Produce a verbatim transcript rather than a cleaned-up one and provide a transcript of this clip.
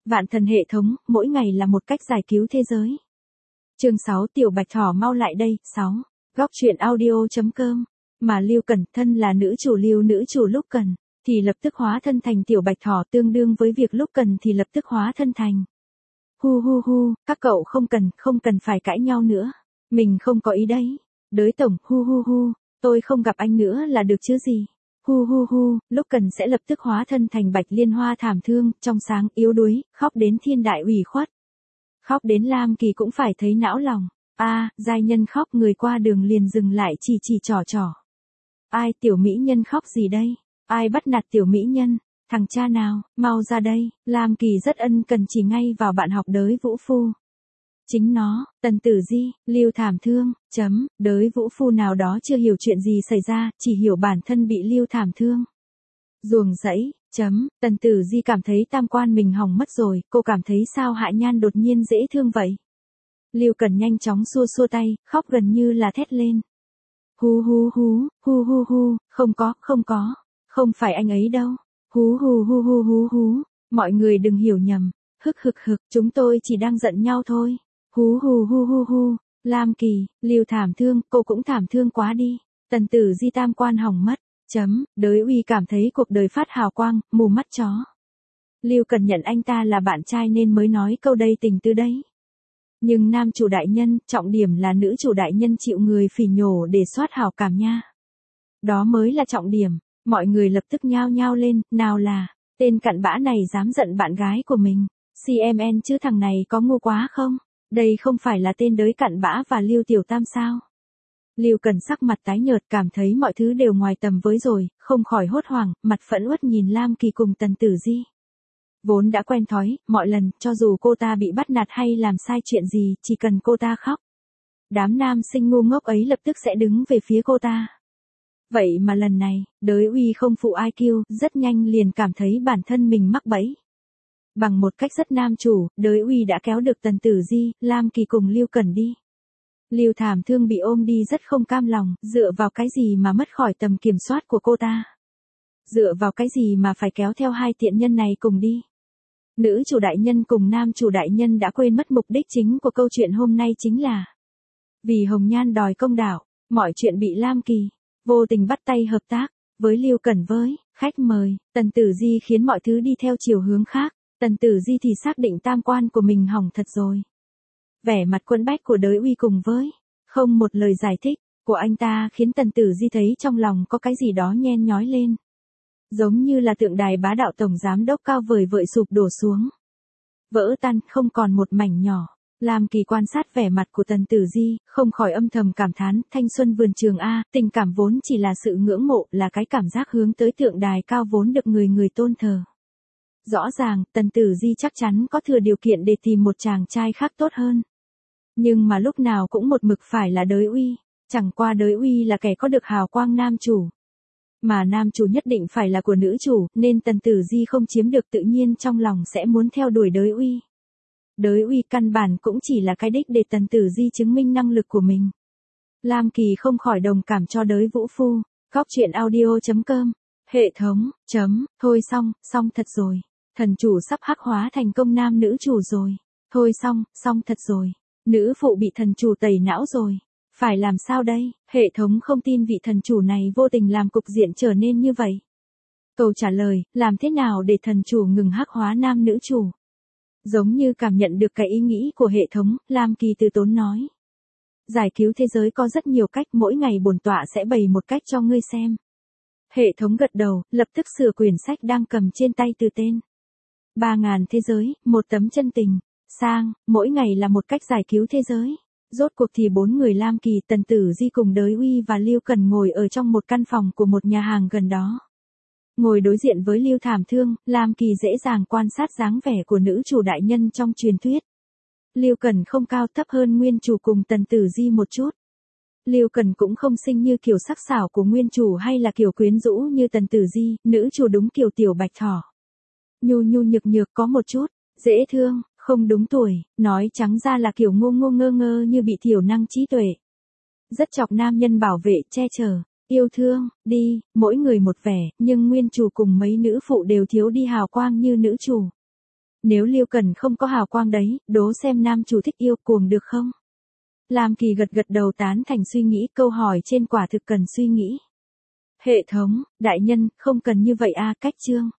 Vạn thần hệ thống, mỗi ngày là một cách giải cứu thế giới. Chương sáu Tiểu Bạch Thỏ mau lại đây, sáu. Góc truyện audio.com. Mà Lưu Cẩn thân là nữ chủ Lưu nữ chủ lúc cần, thì lập tức hóa thân thành Tiểu Bạch Thỏ tương đương với việc lúc cần thì lập tức hóa thân thành. Hu hu hu, các cậu không cần, không cần phải cãi nhau nữa. Mình không có ý đấy. Đới tổng, hu hu hu, tôi không gặp anh nữa là được chứ gì. Hu hu hu, lúc cần sẽ lập tức hóa thân thành Bạch Liên Hoa thảm thương, trong sáng, yếu đuối, khóc đến thiên đại ủy khuất. Khóc đến Lam Kỳ cũng phải thấy não lòng. A, à, giai nhân khóc, người qua đường liền dừng lại chỉ chỉ trò trò. Ai, tiểu mỹ nhân khóc gì đây? Ai bắt nạt tiểu mỹ nhân? Thằng cha nào, mau ra đây. Lam Kỳ rất ân cần chỉ ngay vào bạn học Đới Vũ Phu. Chính nó, Tần Tử Di, Lưu thảm thương, chấm, Đới Vũ Phu nào đó chưa hiểu chuyện gì xảy ra, chỉ hiểu bản thân bị Lưu thảm thương. Ruồng rẫy, chấm, Tần Tử Di cảm thấy tam quan mình hỏng mất rồi, cô cảm thấy sao Hạ Nhan đột nhiên dễ thương vậy. Lưu Cần nhanh chóng xua xua tay, khóc gần như là thét lên. Hu hu hu, hu hu hu, không có, không có, không phải anh ấy đâu. Hú hú hú hú hú hú, mọi người đừng hiểu nhầm, hức hực hực, chúng tôi chỉ đang giận nhau thôi. Hú hú hú hú hú, Lam Kỳ, Lưu thảm thương, cô cũng thảm thương quá đi. Tần Tử Di tam quan hỏng mất, chấm, Đới Uy cảm thấy cuộc đời phát hào quang, mù mắt chó. Lưu Cần nhận anh ta là bạn trai nên mới nói câu đây tình tư đấy. Nhưng nam chủ đại nhân, trọng điểm là nữ chủ đại nhân chịu người phỉ nhổ để soát hào cảm nha. Đó mới là trọng điểm. Mọi người lập tức nhao nhao lên, nào là, tên cặn bã này dám giận bạn gái của mình. xê em en chứ thằng này có ngu quá không? Đây không phải là tên Đới cặn bã và Lưu Tiểu Tam sao? Lưu Cần sắc mặt tái nhợt cảm thấy mọi thứ đều ngoài tầm với rồi, không khỏi hốt hoảng, mặt phẫn uất nhìn Lam Kỳ cùng Tần Tử Di. Vốn đã quen thói, mọi lần, cho dù cô ta bị bắt nạt hay làm sai chuyện gì, chỉ cần cô ta khóc. Đám nam sinh ngu ngốc ấy lập tức sẽ đứng về phía cô ta. Vậy mà lần này, Đới Uy không phụ i kiu, rất nhanh liền cảm thấy bản thân mình mắc bẫy. Bằng một cách rất nam chủ, Đới Uy đã kéo được Tần Tử Di, Lam Kỳ cùng Lưu Cần đi. Lưu thảm thương bị ôm đi rất không cam lòng, dựa vào cái gì mà mất khỏi tầm kiểm soát của cô ta. Dựa vào cái gì mà phải kéo theo hai tiện nhân này cùng đi. Nữ chủ đại nhân cùng nam chủ đại nhân đã quên mất mục đích chính của câu chuyện hôm nay chính là vì Hồng Nhan đòi công đạo, mọi chuyện bị Lam Kỳ vô tình bắt tay hợp tác với Lưu Cẩn với khách mời, Tần Tử Di khiến mọi thứ đi theo chiều hướng khác. Tần Tử Di thì xác định tam quan của mình hỏng thật rồi. Vẻ mặt quẫn bách của Đới Uy cùng với không một lời giải thích của anh ta khiến Tần Tử Di thấy trong lòng có cái gì đó nhen nhói lên. Giống như là tượng đài bá đạo tổng giám đốc cao vời vợi sụp đổ xuống. Vỡ tan không còn một mảnh nhỏ. Lam Kỳ quan sát vẻ mặt của Tần Tử Di, không khỏi âm thầm cảm thán, thanh xuân vườn trường A, tình cảm vốn chỉ là sự ngưỡng mộ, là cái cảm giác hướng tới tượng đài cao vốn được người người tôn thờ. Rõ ràng, Tần Tử Di chắc chắn có thừa điều kiện để tìm một chàng trai khác tốt hơn. Nhưng mà lúc nào cũng một mực phải là Đới Uy, chẳng qua Đới Uy là kẻ có được hào quang nam chủ. Mà nam chủ nhất định phải là của nữ chủ, nên Tần Tử Di không chiếm được tự nhiên trong lòng sẽ muốn theo đuổi Đới Uy. Đới Uy căn bản cũng chỉ là cái đích để Tần Tử Di chứng minh năng lực của mình. Lam Kỳ không khỏi đồng cảm cho Đới Vũ Phu. Góc truyện audio.com. Hệ thống, chấm, thôi xong, xong thật rồi. Thần chủ sắp hắc hóa thành công nam nữ chủ rồi. Thôi xong, xong thật rồi. Nữ phụ bị thần chủ tẩy não rồi. Phải làm sao đây? Hệ thống không tin vị thần chủ này vô tình làm cục diện trở nên như vậy. Câu trả lời, làm thế nào để thần chủ ngừng hắc hóa nam nữ chủ? Giống như cảm nhận được cái ý nghĩ của hệ thống, Lam Kỳ từ tốn nói. Giải cứu thế giới có rất nhiều cách, mỗi ngày bổn tọa sẽ bày một cách cho ngươi xem. Hệ thống gật đầu, lập tức sửa quyển sách đang cầm trên tay từ tên. Ba ngàn thế giới, một tấm chân tình, sang, mỗi ngày là một cách giải cứu thế giới. Rốt cuộc thì bốn người Lam Kỳ, Tần Tử Di cùng Đới Uy và Lưu Cần ngồi ở trong một căn phòng của một nhà hàng gần đó. Ngồi đối diện với Lưu thảm thương, Lam Kỳ dễ dàng quan sát dáng vẻ của nữ chủ đại nhân trong truyền thuyết. Lưu Cần không cao thấp hơn nguyên chủ cùng Tần Tử Di một chút. Lưu Cần cũng không xinh như kiểu sắc sảo của nguyên chủ hay là kiểu quyến rũ như Tần Tử Di, nữ chủ đúng kiểu tiểu bạch thỏ. Nhu nhu nhược nhược có một chút, dễ thương, không đúng tuổi, nói trắng ra là kiểu ngô ngô ngơ ngơ như bị thiểu năng trí tuệ. Rất chọc nam nhân bảo vệ, che chở, yêu thương, đi, mỗi người một vẻ, nhưng nguyên chủ cùng mấy nữ phụ đều thiếu đi hào quang như nữ chủ. Nếu Lưu Cần không có hào quang đấy, đố xem nam chủ thích yêu cuồng được không? Lam Kỳ gật gật đầu tán thành suy nghĩ, câu hỏi trên quả thực cần suy nghĩ. Hệ thống, đại nhân, không cần như vậy a, cách chương.